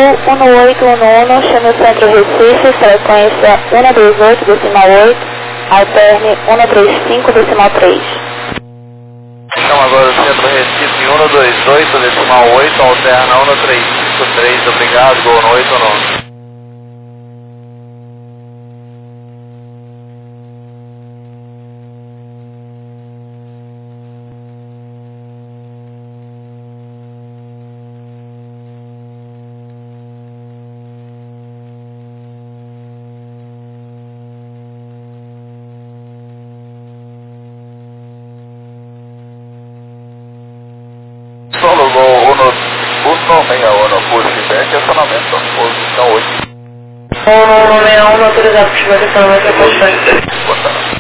Gol 1811, chame o centro Recife, frequência 128, decimal 8, alterne 135, decimal 3. Então agora o centro Recife 128, decimal 8, alterna 1353, obrigado, Gol 1811. Solo Gol 161, por feedback, acionamento, posição 8. 161, autorizado por feedback, acionamento, posição 8.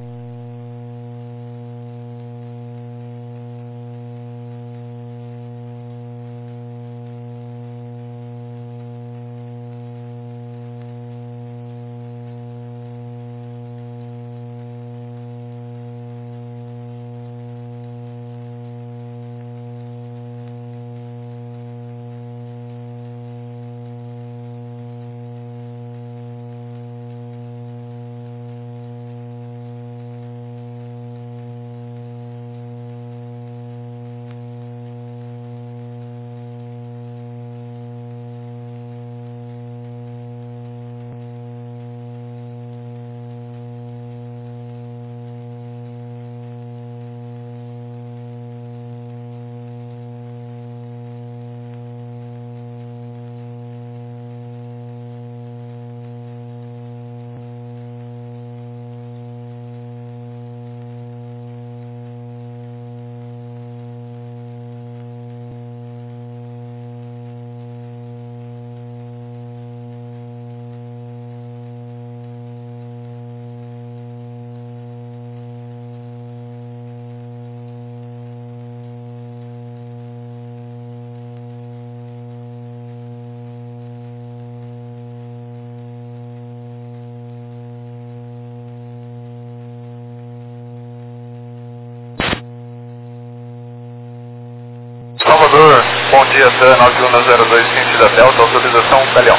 Salvador, bom dia, TAN 9102, sentido Delta, autorização Galeão.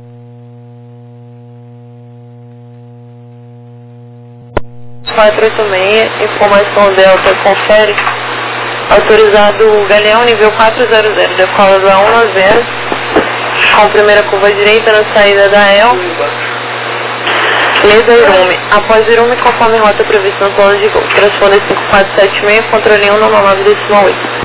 Quatro 86, informação Delta, confere. Autorizado Galeão, nível 400, decola do A10, com primeira curva direita na saída da EL. Leda Irume. Após Irume, conforme rota prevista no plano de gol. Transponder 5476, controle 199 decimal 8.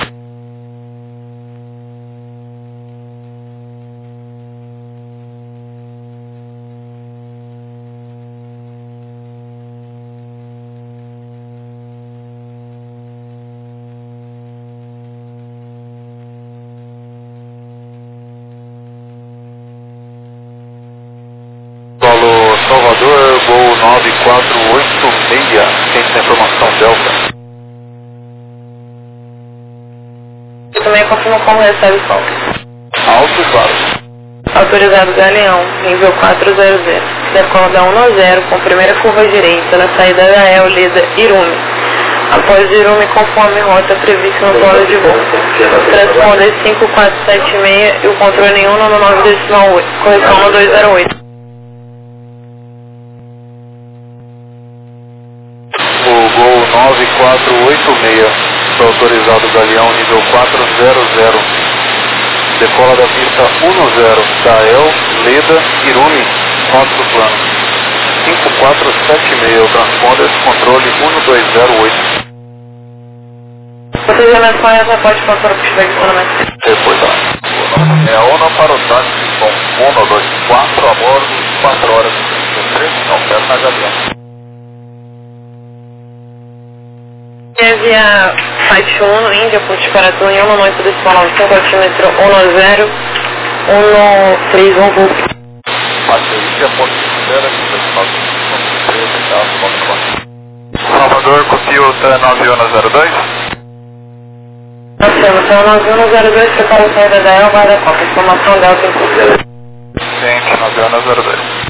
Solo Salvador, Gol 9486, ciente da informação Delta. Também confirma como recebe o sol. Alto e claro. Autorizado Galeão, nível 400, decola da 1 com primeira curva direita na saída da EL, Leda Irume. Após Irume, conforme rota prevista no plano de voo. Transponder 5476 e o controle 199 decimal 8, correção 1208. O Gol 9486, foi autorizado Galeão nível 400, decola da pista 10 da EL, Leda, Irume, rota do plano. 5476, transponder, controle 1208. Vocês já me apoiam, já pode passar para o feedback de mais. Reportado. É a ONU para o táxi, com 124 a bordo, 4 horas e 3, alterna Galeão. Via Flight 1, Índia, ponto de Paratum, em 1 decimal 5, altímetro 10, 131 voo. Bateria, ponto de espera, decimal 5, Salvador, copio TAN 9102. Afirmação 9102, prepara a saída da EL, vai da Copa, informação Delta em curso. Ciente 9102.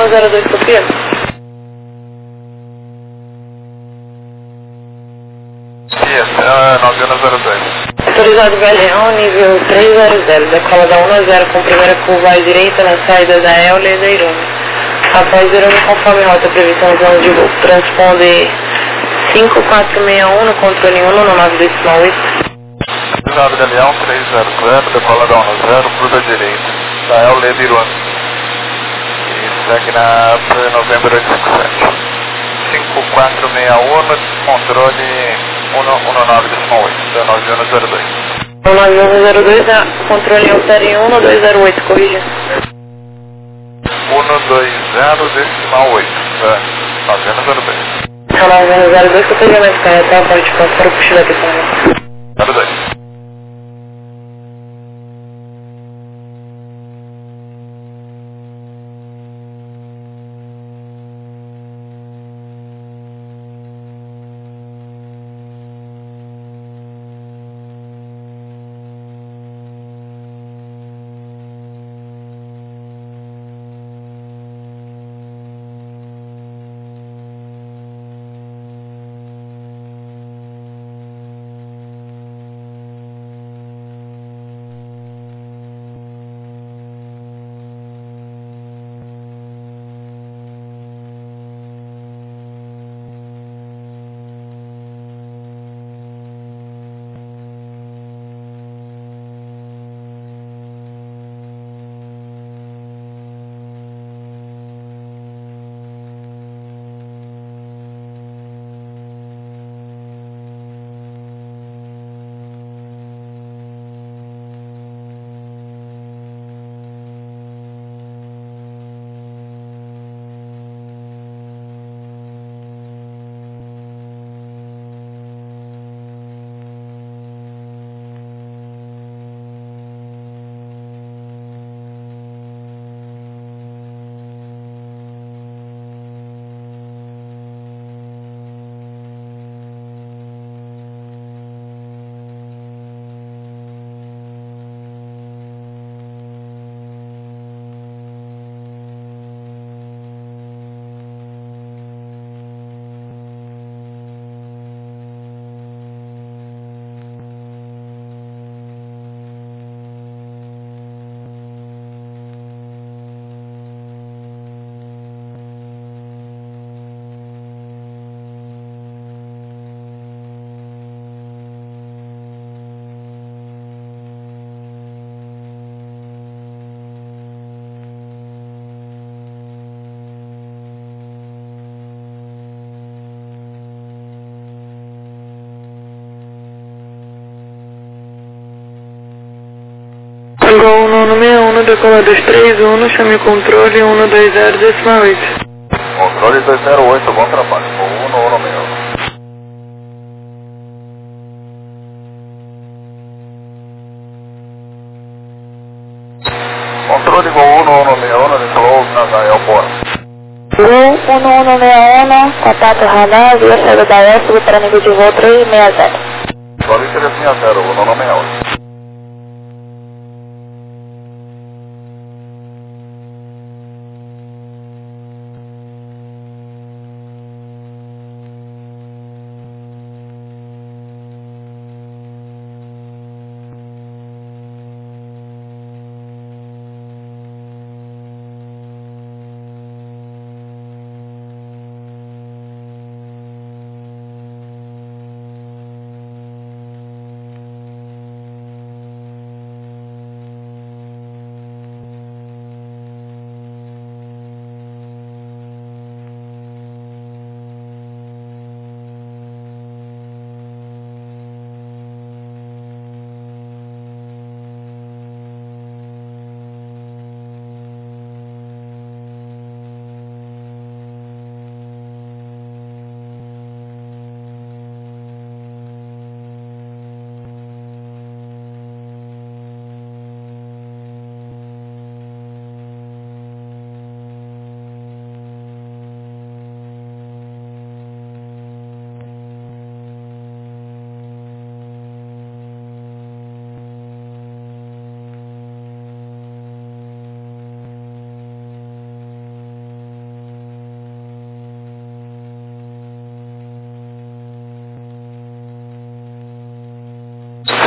9102 Sofia. Sofia, 9102. Autorizado Galeão, nível 300, decola da 1-0 com primeira curva à direita na saída da Euler e da Irume. Após Irume, conforme rota prevista no plano de voo, transponder 5461 no controle 1 no 9 decimal 8. Autorizado Galeão, 300, decola da 1-0, curva à direita, da Euler e Irume. E segue na novembro 857. 5461, controle 119 decimal 8, da 9102. 9102, controle Altaria 1208, corrija. 120 decimal 8, da 9102. 9102, cotejamento cai até a ponte para o puxo da questão. 02. Gol 161, decola 231, chame o controle 120 decimal 8. Controle 208, bom trabalho. Gol 161. Controle Gol 1161, decolou na aeroporto. Gol 1161, contato radar, via saída da S, para nível de voo 360. Controle 360, Gol 1161.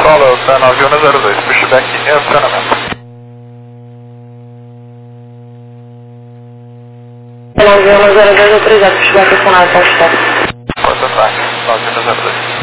Follow, tá 9102, pushback em acionamento. 9102 autorizado, pushback acionado, pode estar. Pode ataque, 9102.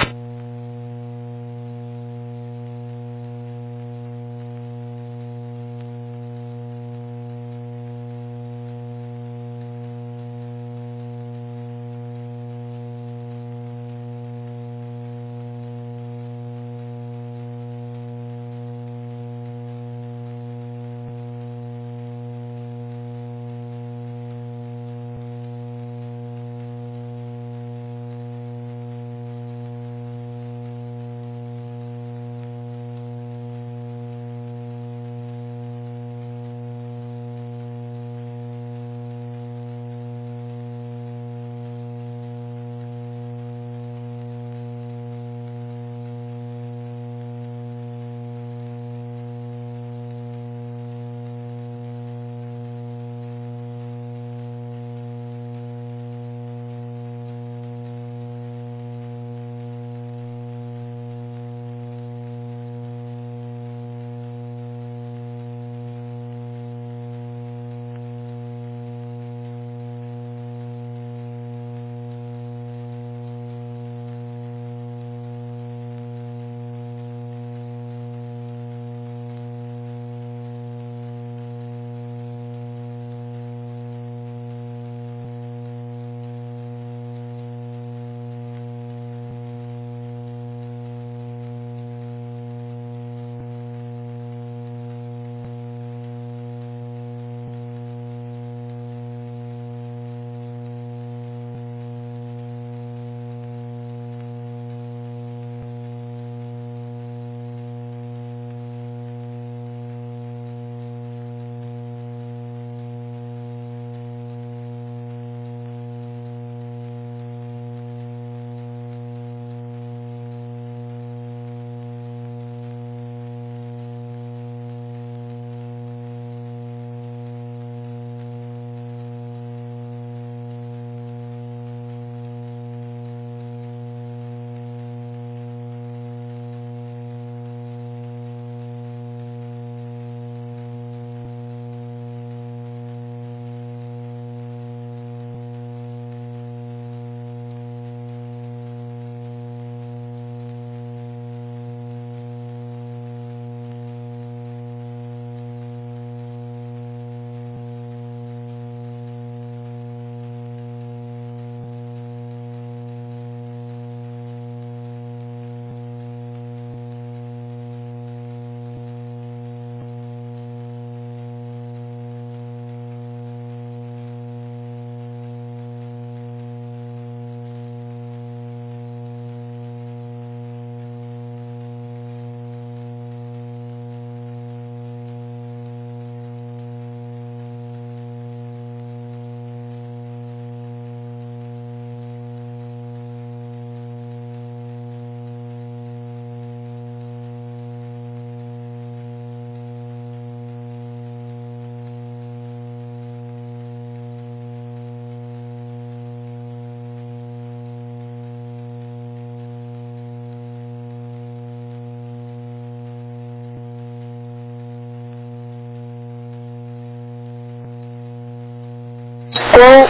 Gol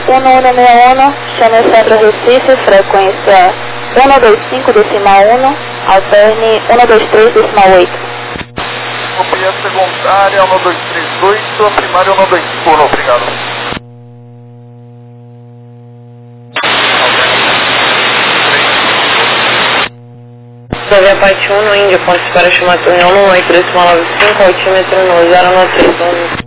1161, chame Centro Recife, frequência 125,1, alterne 123,8. Copia secundária 1238, a primária 121, obrigado. Sobre a parte 1 no Índia, ponte para chamar a torre 183,95, altímetro no 093.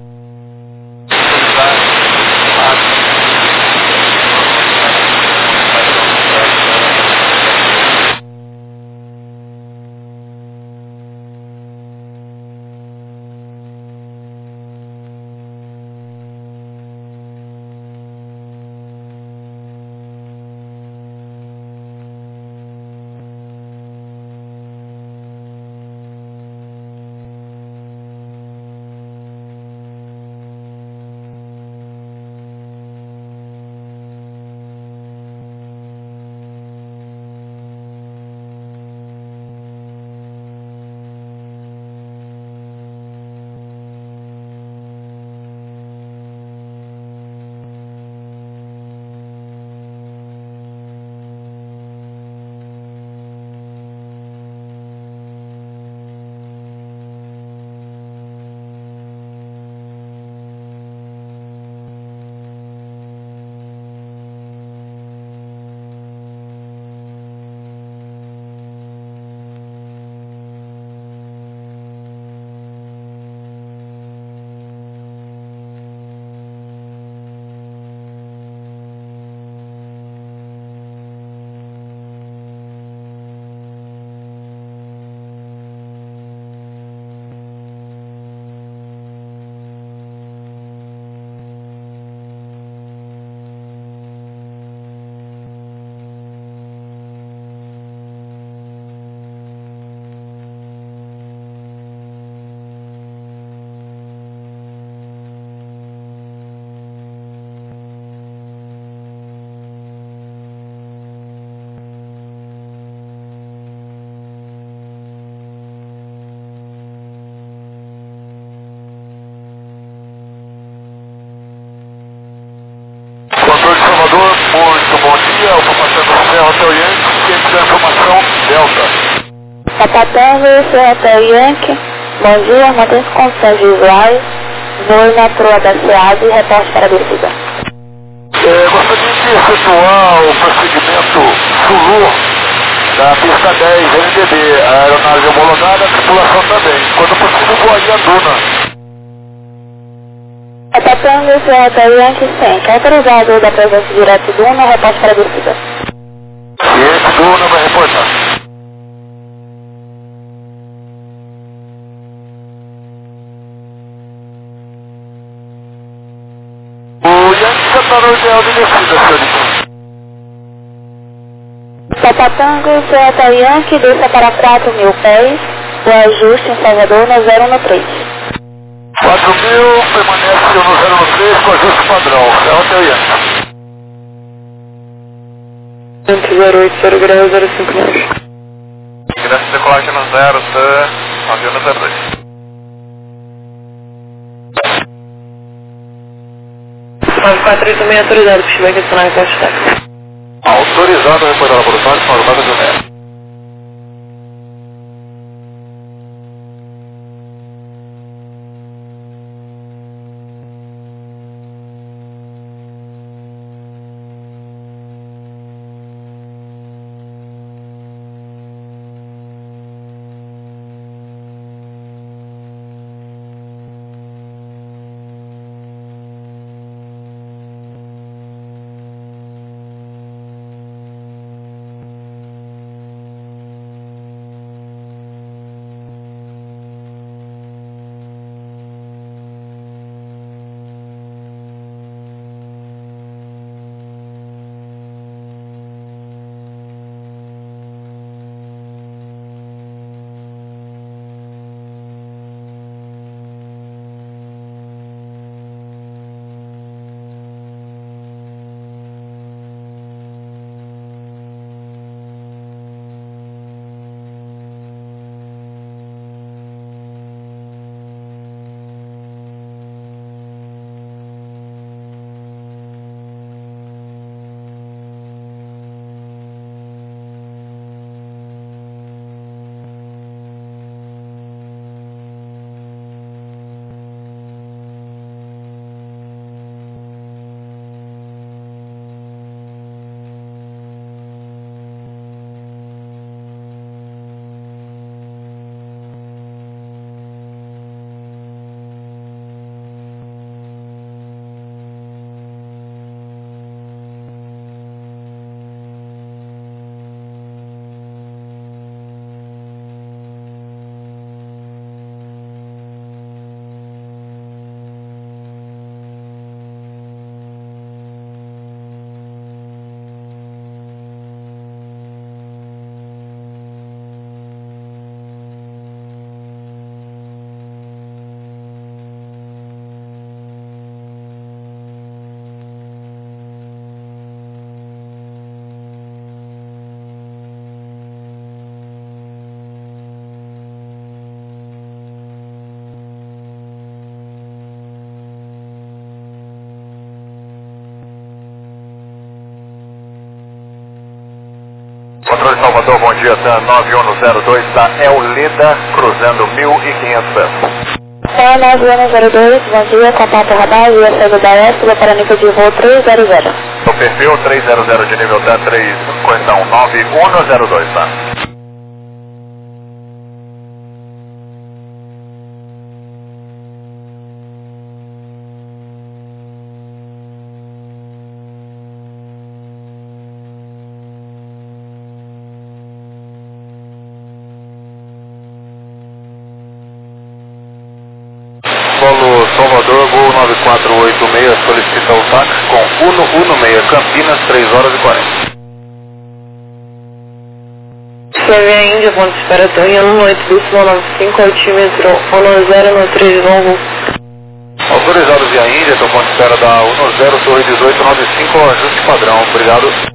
Delta. Papa Tango, Hotel Yankee. Bom dia, mantém condições visuais. Voo na proa da SEAD e reporte para a descida. Gostaria de efetuar o procedimento Zulu da pista 10, NDB, a aeronave homologada, a tripulação também. Quando possível, voaria a Duna. Papa Tango, Hotel Yankee 100. Autorizado da presença direta do Duna, reporte para a descida. Ciente, Duna vai reportar. O Yankee já está no ideal de descida, senhorita. Papa Tango, Hotel Yankee, desça para 4.000 pés. O ajuste em Salvador no 013. 4.000, permanece no 013 com ajuste padrão. É Hotel Yankee. 08, 0 graus, 05 graus. Ingresso de decolagem no 0, avião no 02. Nove 486 autorizado, puxback adicional em caixa táxi. Autorizado a reportar a produção de formada de Uné. Controle Salvador, bom dia, TAM 9102 da Eulida, cruzando 1.500 pés. TAM 9102, bom dia, contato radar, via saída da Épila para nível de voo 300. O perfil 300 de nível TAM 3, correção 9102, tá? Polo Salvador, voo 9486, solicita o táxi com Uno 16, Campinas, 3 horas e 40. CV Índia, ponto de espera, Torriano 8, Bússola 95, altímetro 1093 longo. Autorizado via Índia, estou ponto de espera da 10, Torre 1895, ajuste padrão, obrigado.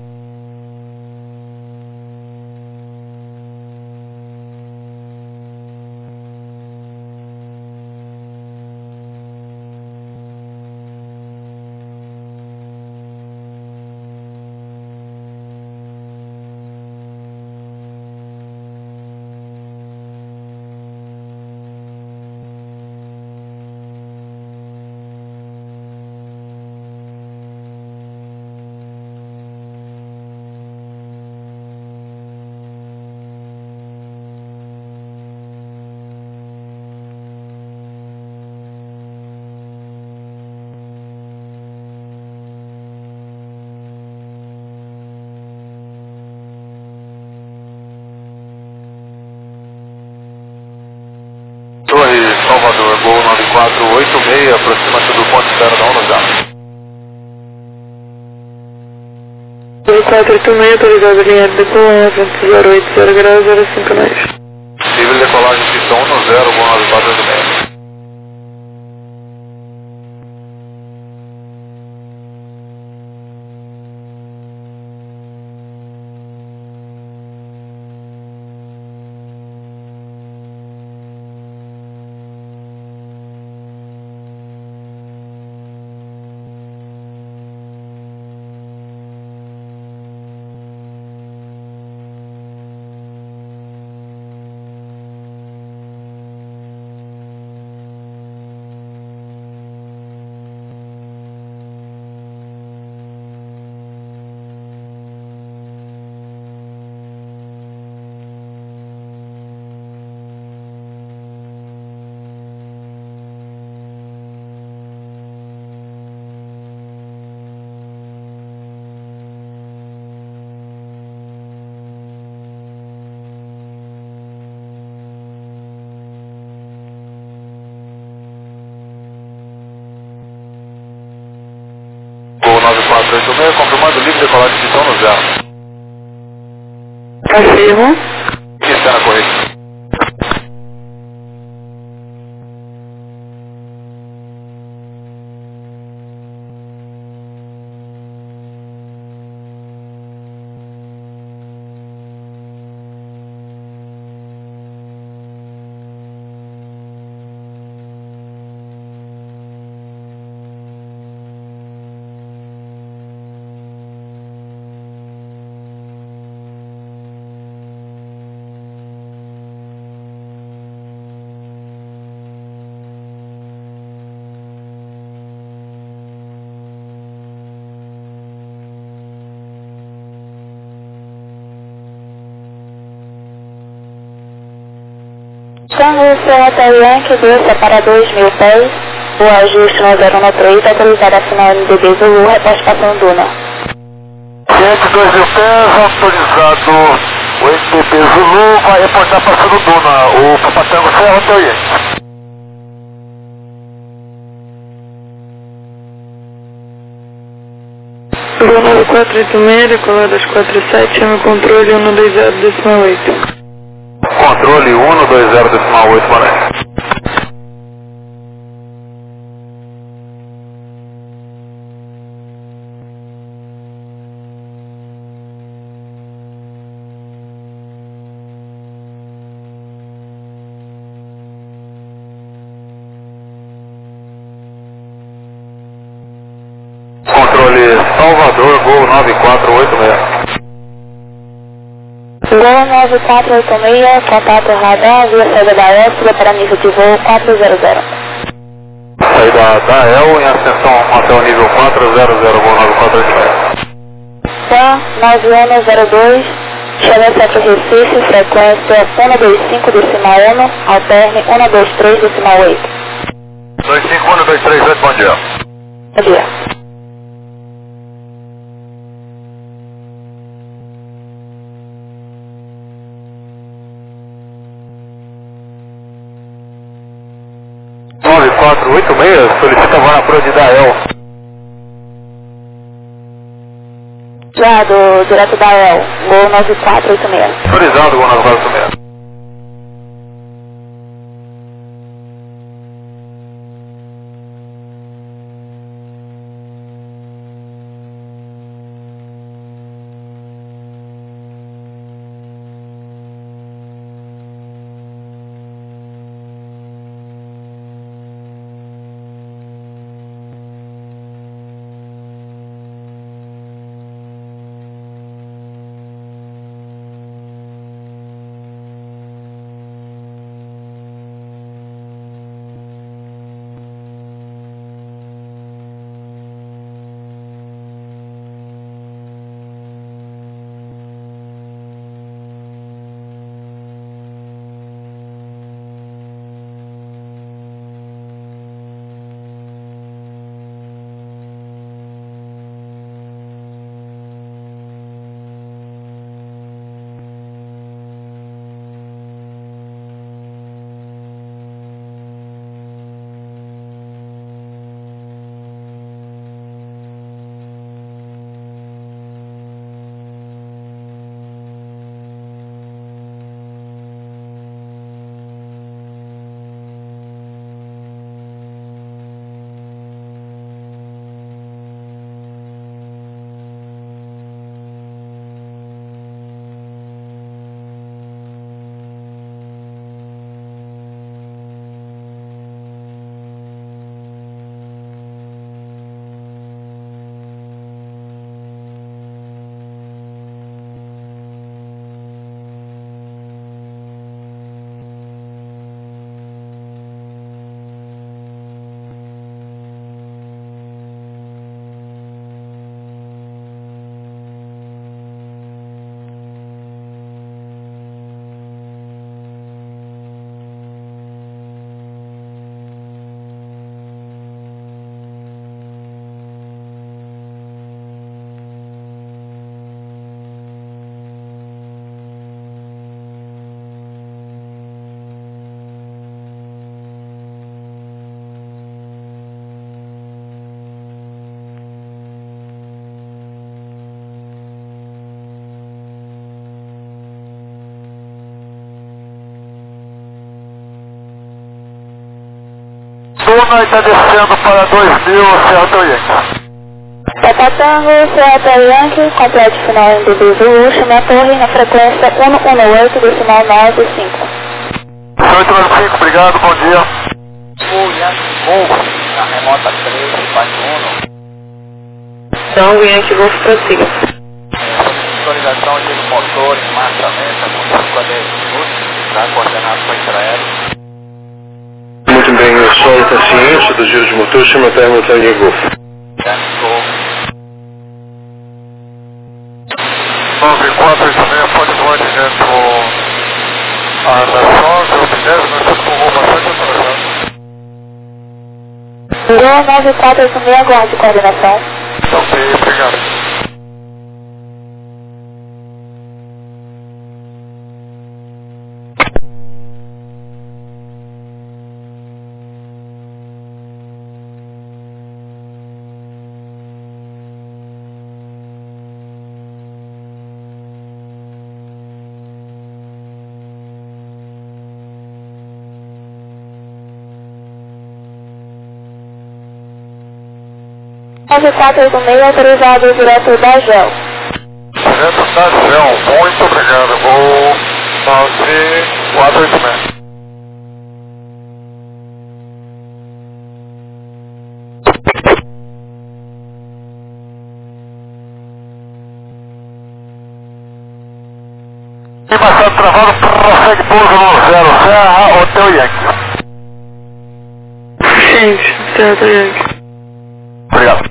9486, aproxima-se do ponto zero da 10. 9486, autorizado linha de decolagem, vento 080 graus, 05 nós. Possível decolagem pista 10, voo 9486. Voo 9486, confirmando livre decolagem pista 10. Afirmo. Está na corrente. Condução até Yankee 2, para 2.000 pés, o ajuste no 013, autorizado a assinar MDB Zulu, reposte passando Duna. Yankee 2.000 pés, autorizado o MDB Zulu, vai reportar passando Duna, o Papatango Serra até o Yankee. Voo 9486, decolado às 47, chama controle 120,8. Controle 120,8, Mané. Controle Salvador, voo 9486. Gol 9486, contato radar, via saída da Éfila para nível de voo 400. Saída da EL em ascensão até o nível 400, voo 9486. Sam 9102, chama Centro Recife, frequência 125 decimal 1, alterne 123 decimal 8. 25123, bom dia. Bom dia. Nove 486, solicita voo na Prode da EL. Já direto da EL, Gol 9486. Autorizado, voo 9486. Laguna e está descendo para 2000, Serra Hotel Yankee. Papa Tango, Serra Hotel Yankee, completo final em DB Zulu, chame a torre na frequência 118, decimal 95. 1895, obrigado, bom dia. Yankee Golf, na remota 13, bate 1. Tango Yankee Golf prossiga. Visualização de motor em marcha lenta com 5 a 10 minutos, está coordenado com Israel. Muito bem, o solo está ciente do giro de motor, chama até Hotel Yankee Golf. Yankee Golf. 9486, pode voar direto a Nações, o Pinésio, nós estamos com um voo bastante atrasado. Gol 9486, aguarde coordenação. Ok, obrigado. Nove 486, autorizado direto da GEL. Direto da GEL, muito obrigado. Voo 9486. E bastante travado, prossegue pouso no 0, Serra Hotel Yankee. Gente, Serra Hotel Yankee. Obrigado.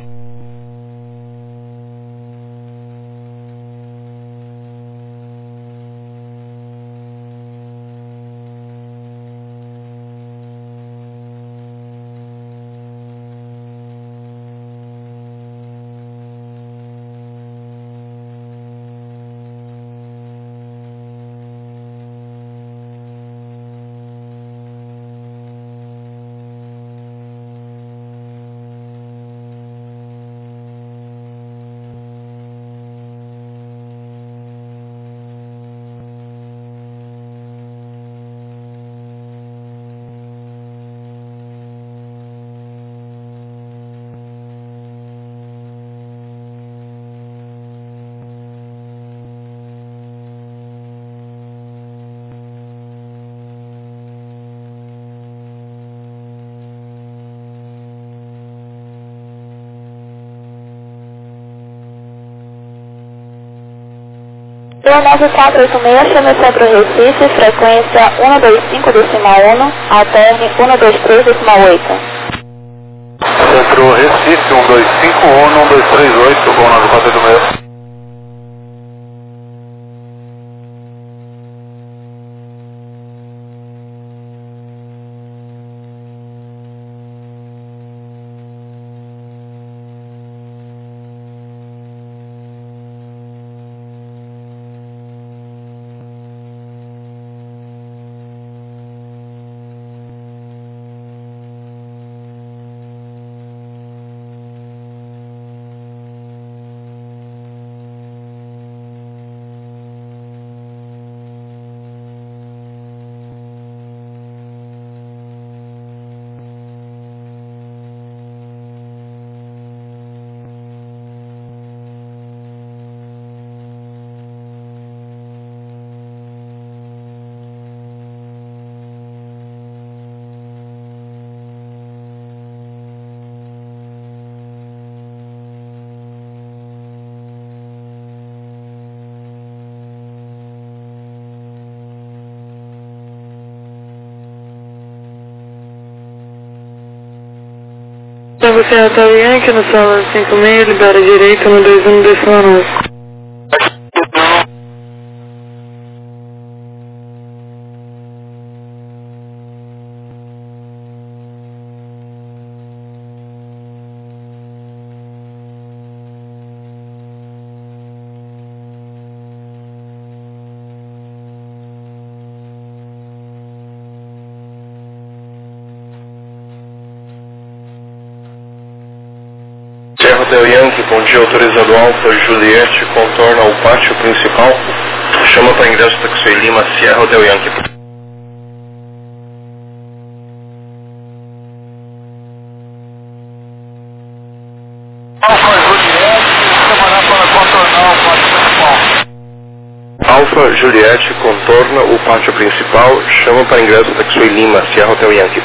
Gol 9486, chame para o Recife, frequência 125, decimal 1, alterne 123, decimal 8. Centro Recife, 1251, 1238, voo 9486. Tango Serra Hotel Yankee, no solo 56, libera direito no 21, decimal 9. Serra Hotel Yankee, bom dia, autorizado Alfa Juliette, contorna o pátio principal, chama para ingresso Taxi Lima, Serra Hotel Yankee. Alfa Juliette contorna o pátio principal, chama para ingresso Taxway Lima, Sierra Hotel Yankee.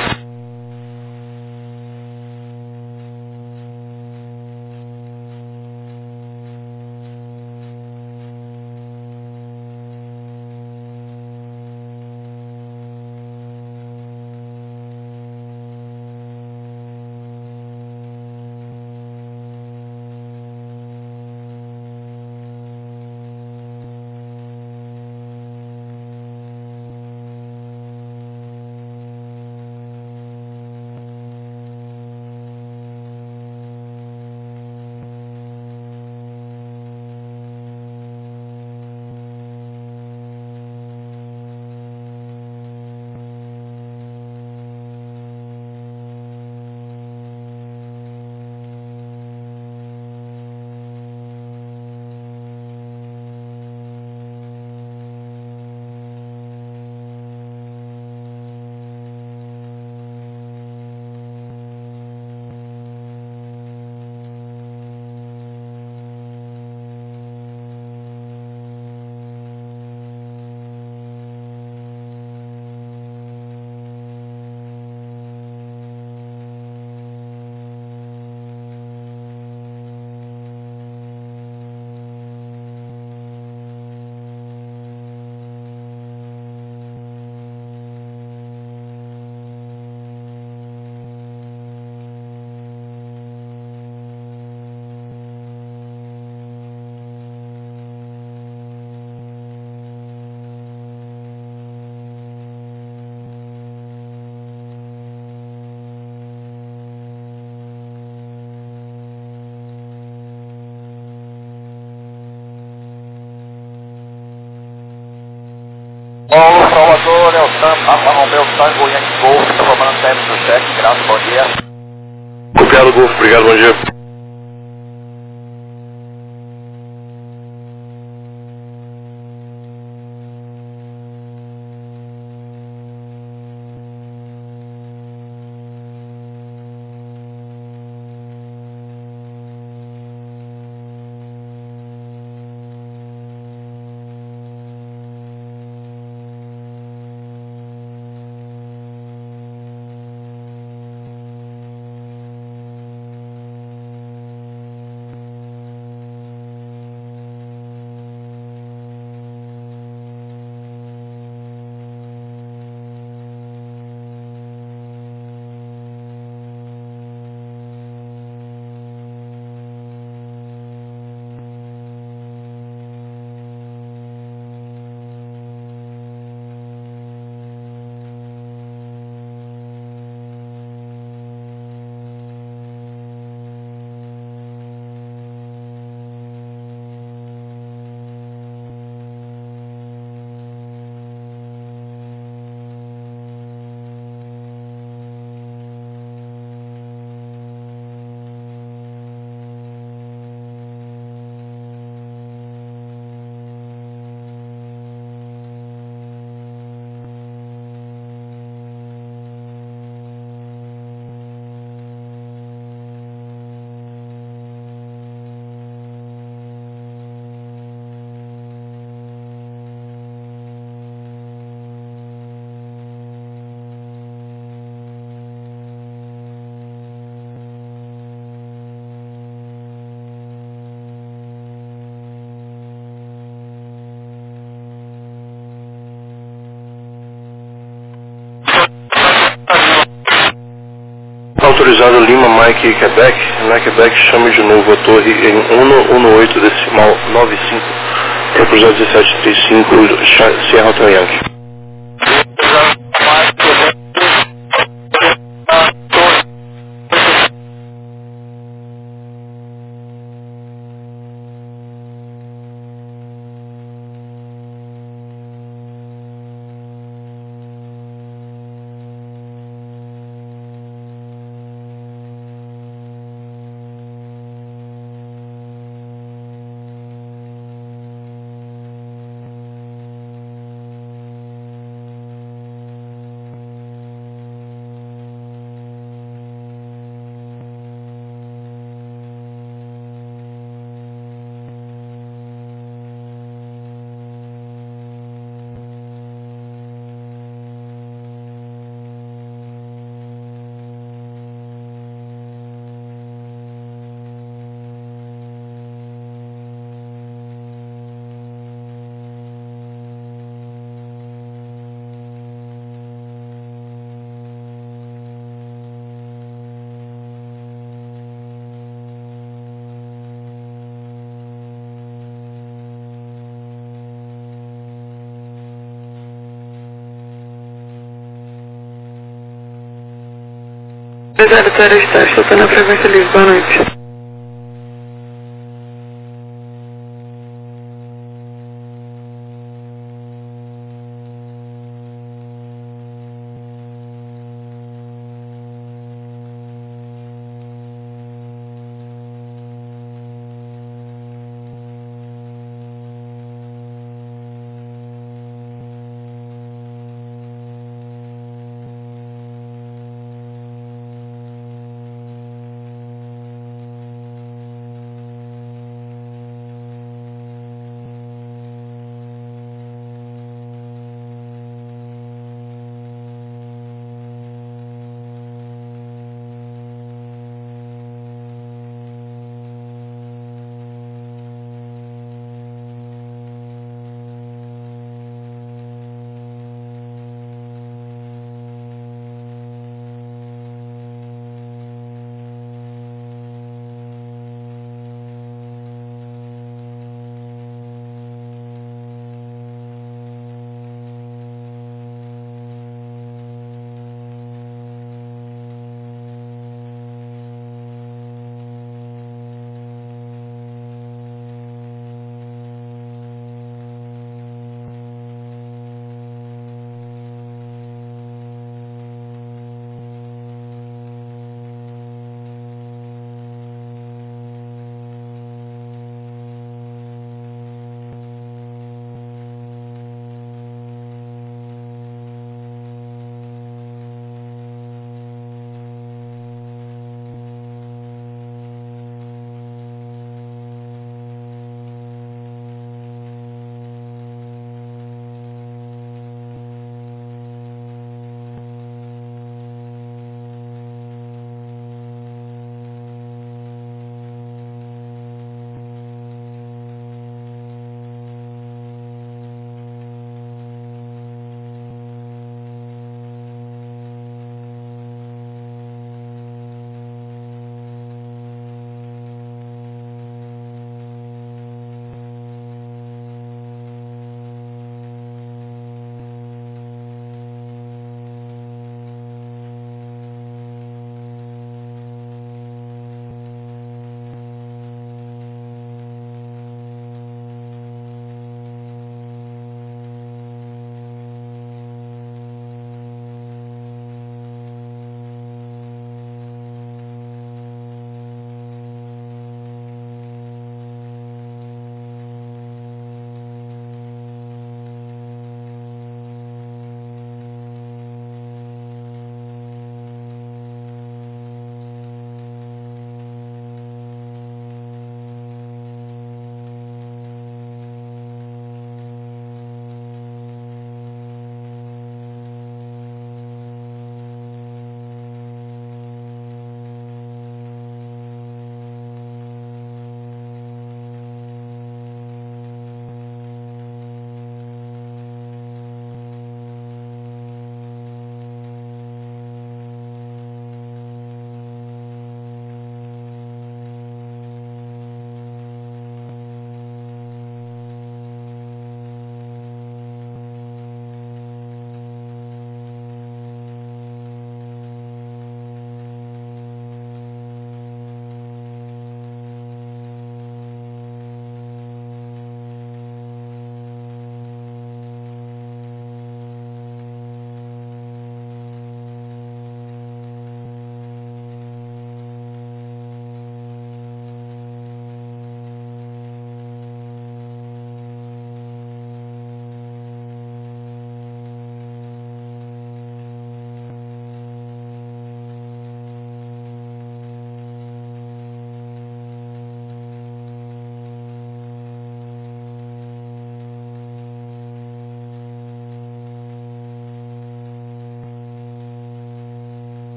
Paulo, Salvador, Alfa Romeo, Tango, Yankee Golf, comando término do cheque, graças, bom dia. Copiado Golfo, obrigado, bom dia. Autorizado Lima, Mike, Quebec. Na Quebec, chame de novo a torre em 118.95, cruzado 1735, Sierra Hotel Yankee. Obrigado, Terra Estácio, estou na frequência livre, boa noite.